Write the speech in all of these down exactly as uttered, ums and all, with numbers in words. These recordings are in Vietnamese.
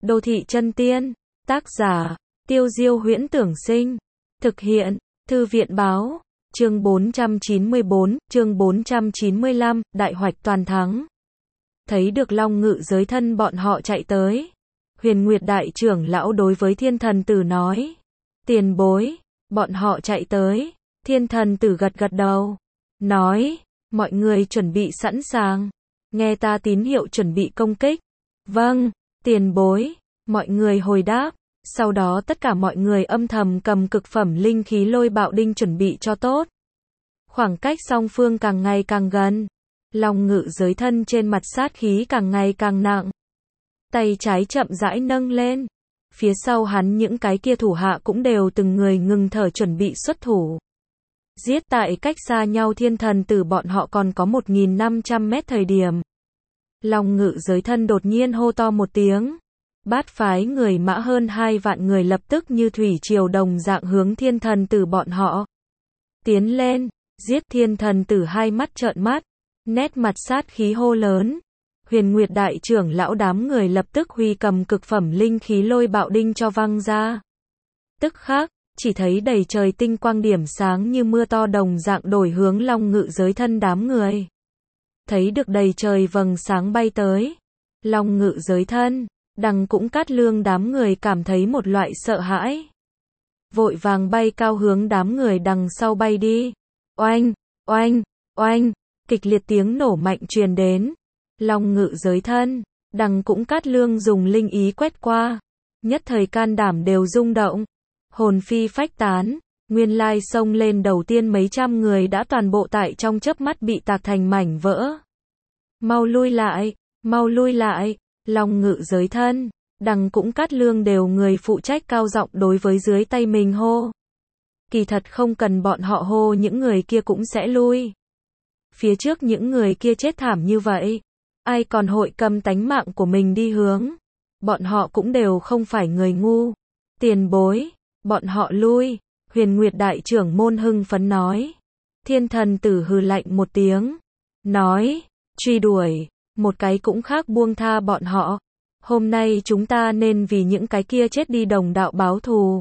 Đô thị chân tiên. Tác giả, Tiêu Diêu Huyễn Tưởng Sinh. Thực hiện, Thư viện Báo. Chương bốn trăm chín mươi bốn, chương bốn trăm chín mươi lăm, đại hoạch toàn thắng. Thấy được Long Ngự giới thân bọn họ chạy tới. Huyền Nguyệt đại trưởng lão đối với Thiên Thần Tử nói. Tiền bối, bọn họ chạy tới. Thiên Thần Tử gật gật đầu. Nói, mọi người chuẩn bị sẵn sàng. Nghe ta tín hiệu chuẩn bị công kích. Vâng, tiền bối. Mọi người hồi đáp. Sau đó tất cả mọi người âm thầm cầm cực phẩm linh khí lôi bạo đinh chuẩn bị cho tốt. Khoảng cách song phương càng ngày càng gần. Long Ngự giới thân trên mặt sát khí càng ngày càng nặng. Tay trái chậm rãi nâng lên. Phía sau hắn những cái kia thủ hạ cũng đều từng người ngừng thở chuẩn bị xuất thủ. Giết tại cách xa nhau Thiên Thần Tử bọn họ còn có một nghìn năm trăm mét thời điểm. Long Ngự giới thân đột nhiên hô to một tiếng. Bát phái người mã hơn hai vạn người lập tức như thủy triều đồng dạng hướng Thiên Thần Tử bọn họ. Tiến lên, giết. Thiên Thần Tử hai mắt trợn mắt, nét mặt sát khí hô lớn. Huyền Nguyệt đại trưởng lão đám người lập tức huy cầm cực phẩm linh khí lôi bạo đinh cho văng ra. Tức khắc, chỉ thấy đầy trời tinh quang điểm sáng như mưa to đồng dạng đổi hướng Long Ngự giới thân đám người. Thấy được đầy trời vầng sáng bay tới. Long Ngự giới thân, Đằng cũng Cát Lương đám người cảm thấy một loại sợ hãi. Vội vàng bay cao hướng đám người đằng sau bay đi. Oanh, oanh, oanh, kịch liệt tiếng nổ mạnh truyền đến. Long Ngự giới thân, Đằng cũng Cát Lương dùng linh ý quét qua. Nhất thời can đảm đều rung động. Hồn phi phách tán, nguyên lai xông lên đầu tiên mấy trăm người đã toàn bộ tại trong chớp mắt bị tạc thành mảnh vỡ. Mau lui lại, mau lui lại. Long Ngự giới thân, Đằng cũng Cát Lương đều người phụ trách cao giọng đối với dưới tay mình hô. Kỳ thật không cần bọn họ hô những người kia cũng sẽ lui. Phía trước những người kia chết thảm như vậy. Ai còn hội cầm tánh mạng của mình đi hướng. Bọn họ cũng đều không phải người ngu. Tiền bối, bọn họ lui. Huyền Nguyệt đại trưởng môn hưng phấn nói. Thiên Thần Tử hừ lạnh một tiếng. Nói, truy đuổi. Một cái cũng khác buông tha bọn họ. Hôm nay chúng ta nên vì những cái kia chết đi đồng đạo báo thù.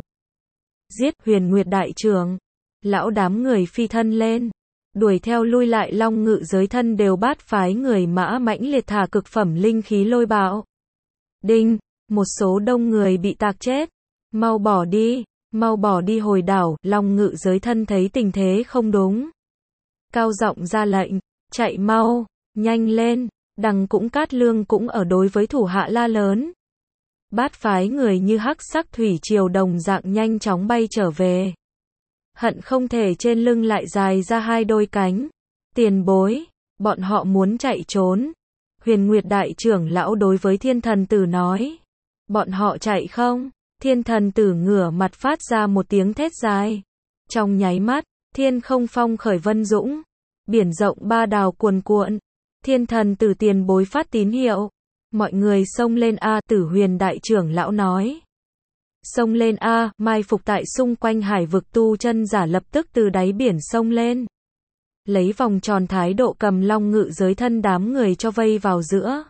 Giết. Huyền Nguyệt đại trưởng lão đám người phi thân lên. Đuổi theo lui lại Long Ngự giới thân đều bát phái người mã mãnh liệt thả cực phẩm linh khí lôi bạo. Đinh, một số đông người bị tạc chết. Mau bỏ đi, mau bỏ đi hồi đảo. Long Ngự giới thân thấy tình thế không đúng. Cao giọng ra lệnh, chạy mau, nhanh lên. Đằng cũng Cát Lương cũng ở đối với thủ hạ la lớn. Bát phái người như hắc sắc thủy triều đồng dạng nhanh chóng bay trở về. Hận không thể trên lưng lại dài ra hai đôi cánh. Tiền bối, bọn họ muốn chạy trốn. Huyền Nguyệt đại trưởng lão đối với Thiên Thần Tử nói. Bọn họ chạy không? Thiên Thần Tử ngửa mặt phát ra một tiếng thét dài. Trong nháy mắt, thiên không phong khởi vân dũng. Biển rộng ba đào cuồn cuộn. Thiên Thần Tử tiền bối phát tín hiệu. Mọi người xông lên A. Tử Huyền đại trưởng lão nói. Xông lên A. Mai phục tại xung quanh hải vực tu chân giả lập tức từ đáy biển xông lên. Lấy vòng tròn thái độ cầm Long Ngự giới thân đám người cho vây vào giữa.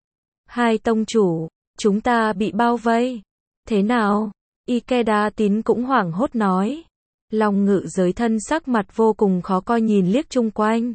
Hai tông chủ, chúng ta bị bao vây. Thế nào? Ikeda Tín cũng hoảng hốt nói. Long Ngự giới thân sắc mặt vô cùng khó coi nhìn liếc chung quanh.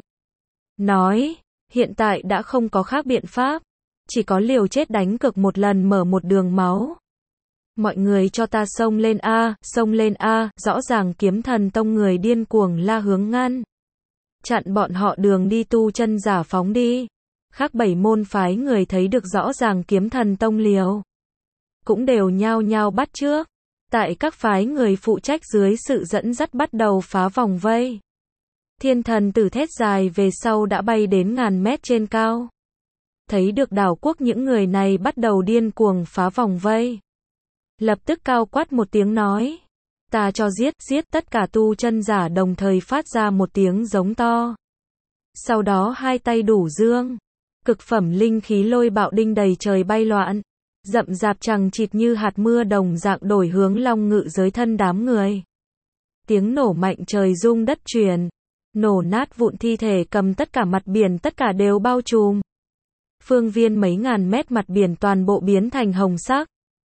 Nói. Hiện tại đã không có khác biện pháp. Chỉ có liều chết đánh cược một lần mở một đường máu. Mọi người cho ta xông lên A, xông lên A, rõ ràng Kiếm Thần Tông người điên cuồng la hướng ngăn. Chặn bọn họ đường đi tu chân giả phóng đi. Khác bảy môn phái người thấy được rõ ràng Kiếm Thần Tông liều. Cũng đều nhao nhao bắt trước. Tại các phái người phụ trách dưới sự dẫn dắt bắt đầu phá vòng vây. Thiên Thần Tử thét dài về sau đã bay đến ngàn mét trên cao. Thấy được đảo quốc những người này bắt đầu điên cuồng phá vòng vây. Lập tức cao quát một tiếng nói. Ta cho giết, giết tất cả tu chân giả đồng thời phát ra một tiếng giống to. Sau đó hai tay đủ dương. Cực phẩm linh khí lôi bạo đinh đầy trời bay loạn. Rậm rạp chằng chịt như hạt mưa đồng dạng đổi hướng Long Ngự giới thân đám người. Tiếng nổ mạnh trời rung đất truyền. Nổ nát vụn thi thể cầm tất cả mặt biển tất cả đều bao trùm. Phương viên mấy ngàn mét mặt biển toàn bộ biến thành hồng sắc.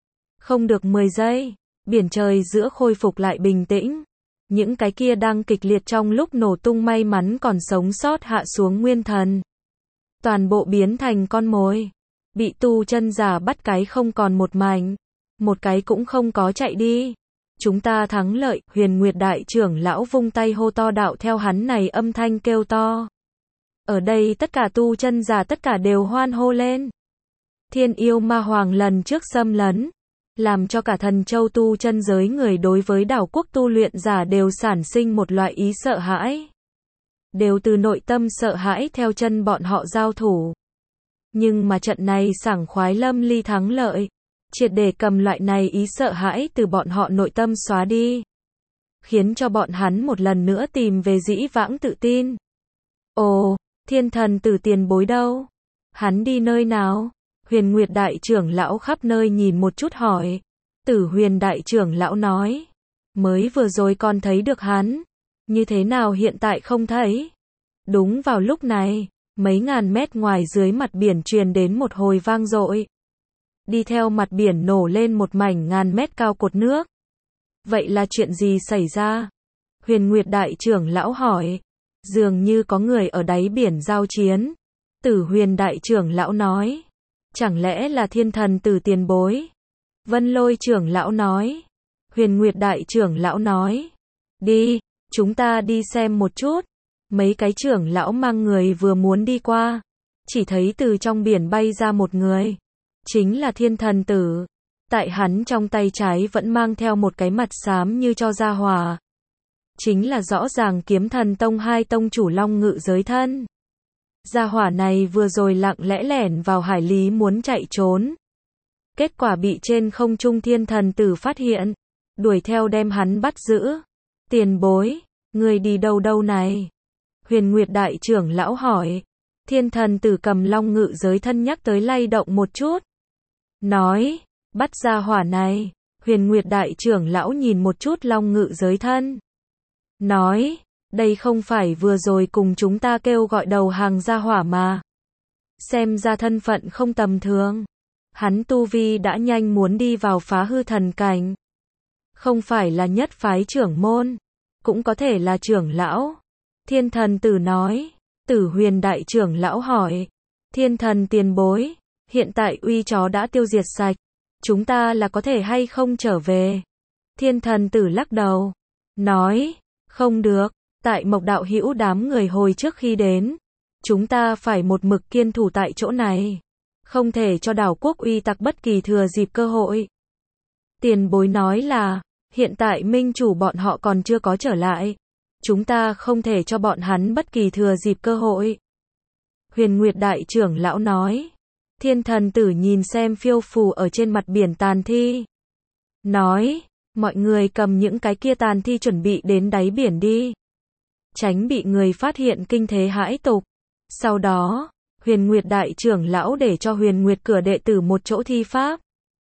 Không được mười giây, biển trời giữa khôi phục lại bình tĩnh. Những cái kia đang kịch liệt trong lúc nổ tung may mắn còn sống sót hạ xuống nguyên thần. Toàn bộ biến thành con mồi. Bị tu chân giả bắt cái không còn một mảnh. Một cái cũng không có chạy đi. Chúng ta thắng lợi, Huyền Nguyệt đại trưởng lão vung tay hô to đạo theo hắn này âm thanh kêu to. Ở đây tất cả tu chân giả tất cả đều hoan hô lên. Thiên yêu ma hoàng lần trước xâm lấn, làm cho cả thần châu tu chân giới người đối với đảo quốc tu luyện giả đều sản sinh một loại ý sợ hãi. Đều từ nội tâm sợ hãi theo chân bọn họ giao thủ. Nhưng mà trận này sảng khoái lâm ly thắng lợi, triệt để cầm loại này ý sợ hãi từ bọn họ nội tâm xóa đi. Khiến cho bọn hắn một lần nữa tìm về dĩ vãng tự tin. Ồ, thiên thần tử tiền bối đâu? Hắn đi nơi nào? Huyền Nguyệt đại trưởng lão khắp nơi nhìn một chút hỏi. Tử Huyền đại trưởng lão nói. Mới vừa rồi còn thấy được hắn. Như thế nào hiện tại không thấy? Đúng vào lúc này, mấy ngàn mét ngoài dưới mặt biển truyền đến một hồi vang dội. Đi theo mặt biển nổ lên một mảnh ngàn mét cao cột nước. Vậy là chuyện gì xảy ra? Huyền Nguyệt đại trưởng lão hỏi. Dường như có người ở đáy biển giao chiến. Tử Huyền đại trưởng lão nói. Chẳng lẽ là thiên thần tử tiền bối? Vân Lôi trưởng lão nói. Huyền Nguyệt đại trưởng lão nói. Đi, chúng ta đi xem một chút. Mấy cái trưởng lão mang người vừa muốn đi qua. Chỉ thấy từ trong biển bay ra một người. Chính là thiên thần tử. Tại hắn trong tay trái vẫn mang theo một cái mặt xám như cho ra hỏa. Chính là rõ ràng kiếm thần tông hai tông chủ Long Ngự giới thân. Gia hỏa này vừa rồi lặng lẽ lẻn vào hải lý muốn chạy trốn. Kết quả bị trên không trung thiên thần tử phát hiện. Đuổi theo đem hắn bắt giữ. Tiền bối, người đi đâu đâu này? Huyền Nguyệt đại trưởng lão hỏi. Thiên thần tử cầm Long Ngự giới thân nhắc tới lay động một chút. Nói, bắt gia hỏa này. Huyền Nguyệt đại trưởng lão nhìn một chút Long Ngự giới thân. Nói, đây không phải vừa rồi cùng chúng ta kêu gọi đầu hàng gia hỏa mà. Xem ra thân phận không tầm thường. Hắn tu vi đã nhanh muốn đi vào phá hư thần cảnh. Không phải là nhất phái trưởng môn. Cũng có thể là trưởng lão. Thiên thần tử nói. Tử Huyền đại trưởng lão hỏi. Thiên thần tiền bối. Hiện tại uy chó đã tiêu diệt sạch. Chúng ta là có thể hay không trở về? Thiên thần tử lắc đầu. Nói. Không được. Tại Mộc đạo hữu đám người hồi trước khi đến. Chúng ta phải một mực kiên thủ tại chỗ này. Không thể cho đảo quốc uy tặc bất kỳ thừa dịp cơ hội. Tiền bối nói là. Hiện tại minh chủ bọn họ còn chưa có trở lại. Chúng ta không thể cho bọn hắn bất kỳ thừa dịp cơ hội. Huyền Nguyệt đại trưởng lão nói. Thiên thần tử nhìn xem phiêu phù ở trên mặt biển tàn thi. Nói. Mọi người cầm những cái kia tàn thi chuẩn bị đến đáy biển đi. Tránh bị người phát hiện kinh thế hãi tục. Sau đó, Huyền Nguyệt đại trưởng lão để cho Huyền Nguyệt cửa đệ tử một chỗ thi pháp.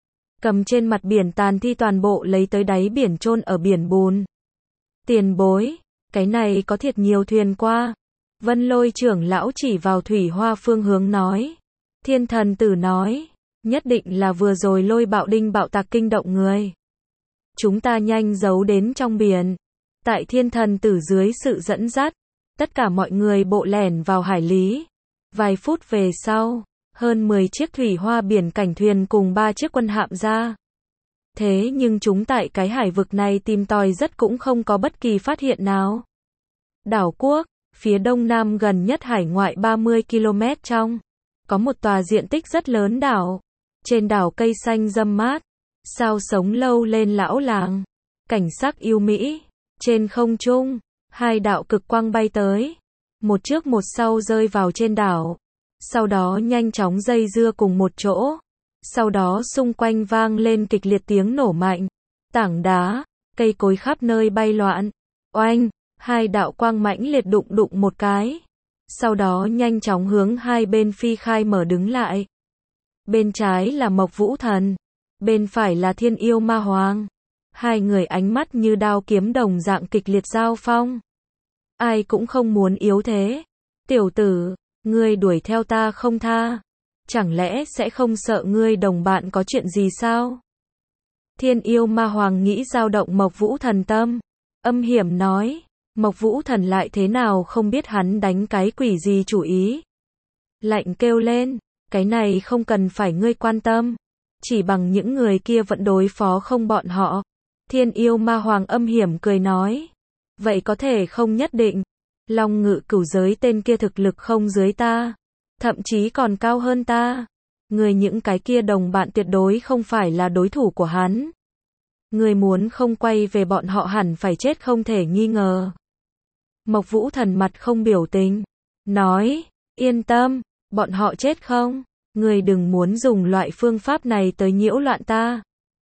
Cầm trên mặt biển tàn thi toàn bộ lấy tới đáy biển chôn ở biển bùn. Tiền bối, cái này có thiệt nhiều thuyền qua. Vân Lôi trưởng lão chỉ vào thủy hoa phương hướng nói. Thiên thần tử nói, nhất định là vừa rồi lôi bạo đinh bạo tạc kinh động người. Chúng ta nhanh giấu đến trong biển. Tại thiên thần tử dưới sự dẫn dắt, tất cả mọi người bộ lẻn vào hải lý. Vài phút về sau, hơn mười chiếc thủy hoa biển cảnh thuyền cùng ba chiếc quân hạm ra. Thế nhưng chúng tại cái hải vực này tìm tòi rất cũng không có bất kỳ phát hiện nào. Đảo quốc, phía đông nam gần nhất hải ngoại ba mươi ki lô mét trong, có một tòa diện tích rất lớn đảo. Trên đảo cây xanh râm mát, sao sống lâu lên lão làng, cảnh sắc yêu mỹ. Trên không trung, hai đạo cực quang bay tới, một trước một sau rơi vào trên đảo, sau đó nhanh chóng dây dưa cùng một chỗ, sau đó xung quanh vang lên kịch liệt tiếng nổ mạnh, tảng đá, cây cối khắp nơi bay loạn, oanh, hai đạo quang mãnh liệt đụng đụng một cái, sau đó nhanh chóng hướng hai bên phi khai mở đứng lại. Bên trái là Mộc Vũ Thần, bên phải là Thiên Yêu Ma Hoàng. Hai người ánh mắt như đao kiếm đồng dạng kịch liệt giao phong. Ai cũng không muốn yếu thế. Tiểu tử, ngươi đuổi theo ta không tha. Chẳng lẽ sẽ không sợ ngươi đồng bạn có chuyện gì sao? Thiên yêu ma hoàng nghĩ dao động Mộc Vũ Thần tâm. Âm hiểm nói. Mộc Vũ Thần lại thế nào không biết hắn đánh cái quỷ gì chủ ý. Lạnh kêu lên. Cái này không cần phải ngươi quan tâm. Chỉ bằng những người kia vẫn đối phó không bọn họ. Thiên yêu ma hoàng âm hiểm cười nói. Vậy có thể không nhất định. Long ngự cửu giới tên kia thực lực không dưới ta. Thậm chí còn cao hơn ta. Người những cái kia đồng bạn tuyệt đối không phải là đối thủ của hắn. Người muốn không quay về bọn họ hẳn phải chết không thể nghi ngờ. Mộc Vũ Thần mặt không biểu tình. Nói, yên tâm, bọn họ chết không? Người đừng muốn dùng loại phương pháp này tới nhiễu loạn ta.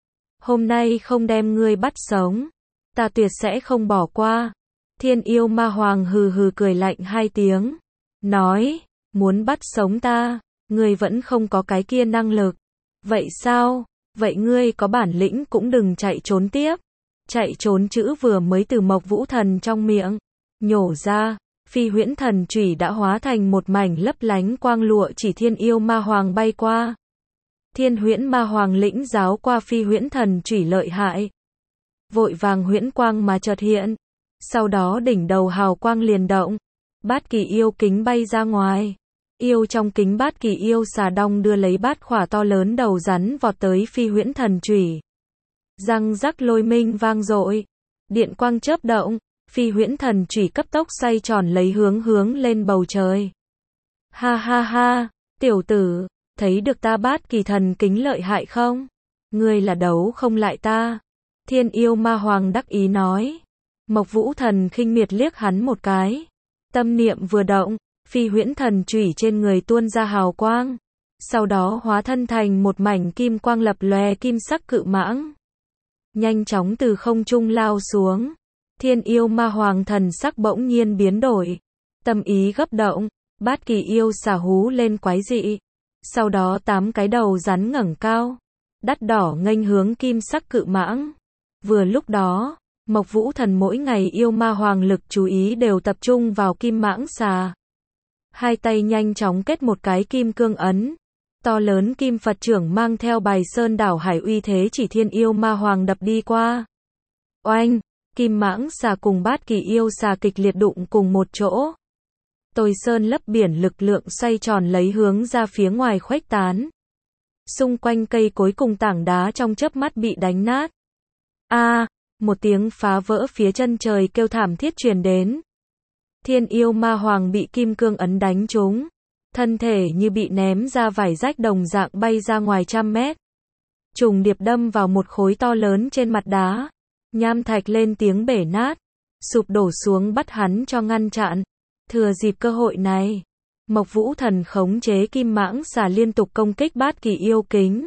Hôm nay không đem ngươi bắt sống. Ta tuyệt sẽ không bỏ qua. Thiên yêu ma hoàng hừ hừ cười lạnh hai tiếng. Nói, muốn bắt sống ta, ngươi vẫn không có cái kia năng lực. Vậy sao? Vậy ngươi có bản lĩnh cũng đừng chạy trốn tiếp. Chạy trốn chữ vừa mới từ Mộc Vũ Thần trong miệng nhổ ra, phi huyễn thần chủy đã hóa thành một mảnh lấp lánh quang lụa chỉ thiên yêu ma hoàng bay qua. Thiên huyễn ma hoàng lĩnh giáo qua phi huyễn thần chủy lợi hại. Vội vàng huyễn quang mà chợt hiện. Sau đó đỉnh đầu hào quang liền động. Bát kỳ yêu kính bay ra ngoài. Yêu trong kính bát kỳ yêu xà đong đưa lấy bát khỏa to lớn đầu rắn vọt tới phi huyễn thần chủy. Răng rắc lôi minh vang dội. Điện quang chớp động. Phi huyễn thần chủy cấp tốc xoay tròn lấy hướng hướng lên bầu trời. Ha ha ha, tiểu tử, thấy được ta bát kỳ thần kính lợi hại không? Ngươi là đấu không lại ta. Thiên yêu ma hoàng đắc ý nói. Mộc Vũ Thần khinh miệt liếc hắn một cái. Tâm niệm vừa động, phi huyễn thần chủy trên người tuôn ra hào quang. Sau đó hóa thân thành một mảnh kim quang lập lòe kim sắc cự mãng. Nhanh chóng từ không trung lao xuống. Thiên yêu ma hoàng thần sắc bỗng nhiên biến đổi. Tâm ý gấp động, bát kỳ yêu xà hú lên quái dị. Sau đó tám cái đầu rắn ngẩng cao. Đắt đỏ nghênh hướng kim sắc cự mãng. Vừa lúc đó, Mộc Vũ Thần mỗi ngày yêu ma hoàng lực chú ý đều tập trung vào kim mãng xà. Hai tay nhanh chóng kết một cái kim cương ấn. To lớn kim Phật trưởng mang theo bài sơn đảo hải uy thế chỉ thiên yêu ma hoàng đập đi qua. Oanh! Kim mãng xà cùng bát kỳ yêu xà kịch liệt đụng cùng một chỗ. Tôi sơn lấp biển lực lượng xoay tròn lấy hướng ra phía ngoài khuếch tán. Xung quanh cây cối cùng tảng đá trong chớp mắt bị đánh nát. A, à, một tiếng phá vỡ phía chân trời kêu thảm thiết truyền đến. Thiên yêu ma hoàng bị kim cương ấn đánh trúng. Thân thể như bị ném ra vải rách đồng dạng bay ra ngoài trăm mét. Trùng điệp đâm vào một khối to lớn trên mặt đá. Nham thạch lên tiếng bể nát. Sụp đổ xuống bắt hắn cho ngăn chặn. Thừa dịp cơ hội này. Mộc Vũ Thần khống chế kim mãng xà liên tục công kích bát kỳ yêu kính.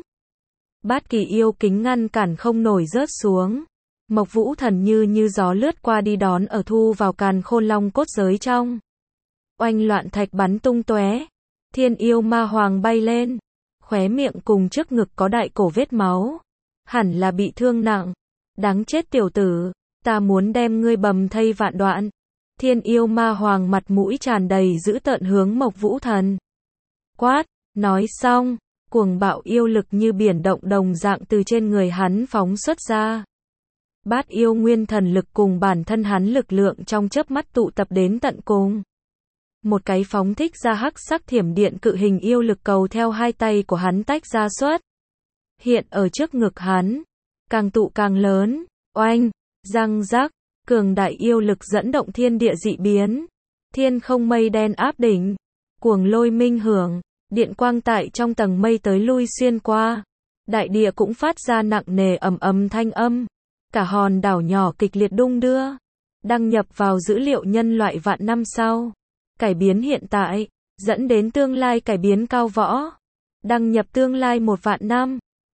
Bát kỳ yêu kính ngăn cản không nổi rớt xuống. Mộc Vũ Thần như như gió lướt qua đi đón ở thu vào càn khôn long cốt giới trong. Oanh loạn thạch bắn tung tóe. Thiên yêu ma hoàng bay lên. Khóe miệng cùng trước ngực có đại cổ vết máu. Hẳn là bị thương nặng. Đáng chết tiểu tử. Ta muốn đem ngươi bầm thây vạn đoạn. Thiên yêu ma hoàng mặt mũi tràn đầy dữ tợn hướng Mộc Vũ Thần. Quát, nói xong, cuồng bạo yêu lực như biển động đồng dạng từ trên người hắn phóng xuất ra. Bát yêu nguyên thần lực cùng bản thân hắn lực lượng trong chớp mắt tụ tập đến tận cùng. Một cái phóng thích ra hắc sắc thiểm điện cự hình yêu lực cầu theo hai tay của hắn tách ra xuất. Hiện ở trước ngực hắn, càng tụ càng lớn, oanh, răng rắc. Cường đại yêu lực dẫn động thiên địa dị biến. Thiên không mây đen áp đỉnh. Cuồng lôi minh hưởng. Điện quang tại trong tầng mây tới lui xuyên qua. Đại địa cũng phát ra nặng nề ầm ầm thanh âm. Cả hòn đảo nhỏ kịch liệt đung đưa. Đăng nhập vào dữ liệu nhân loại vạn năm sau. Cải biến hiện tại. Dẫn đến tương lai cải biến cao võ. Đăng nhập tương lai một vạn năm.